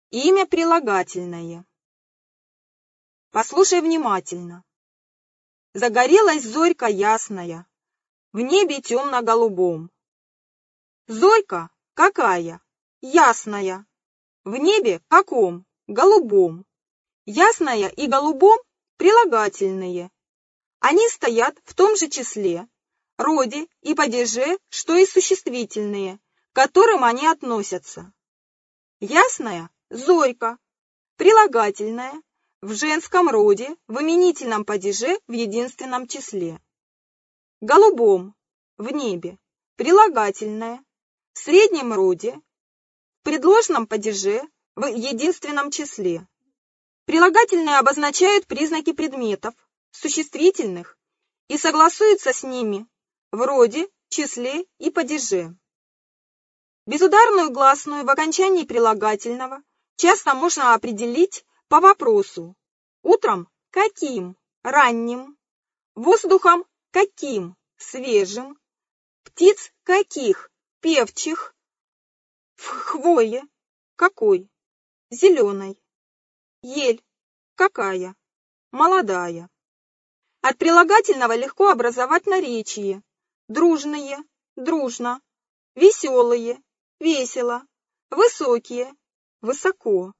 Имя прилагательное. Послушай внимательно. Загорелась зорька ясная, в небе темно-голубом. Зорька какая? Ясная. В небе каком? Голубом. Ясная и голубом прилагательные. Они стоят в том же числе, роде и падеже, что и существительные, к которым они относятся. Ясная – зорька, прилагательная, в женском роде, в именительном падеже, в единственном числе. Голубом – в небе, прилагательная, в среднем роде, в предложном падеже, в единственном числе. Прилагательные обозначают признаки предметов, существительных, и согласуются с ними в роде, числе и падеже. Безударную гласную в окончании прилагательного часто можно определить по вопросу: утром – каким? Ранним. Воздухом – каким? Свежим. Птиц – каких? Певчих. В хвое – какой? Зеленой. Ель – какая? Молодая. От прилагательного легко образовать наречие: дружные – дружно, веселые – весело, высокие – высоко.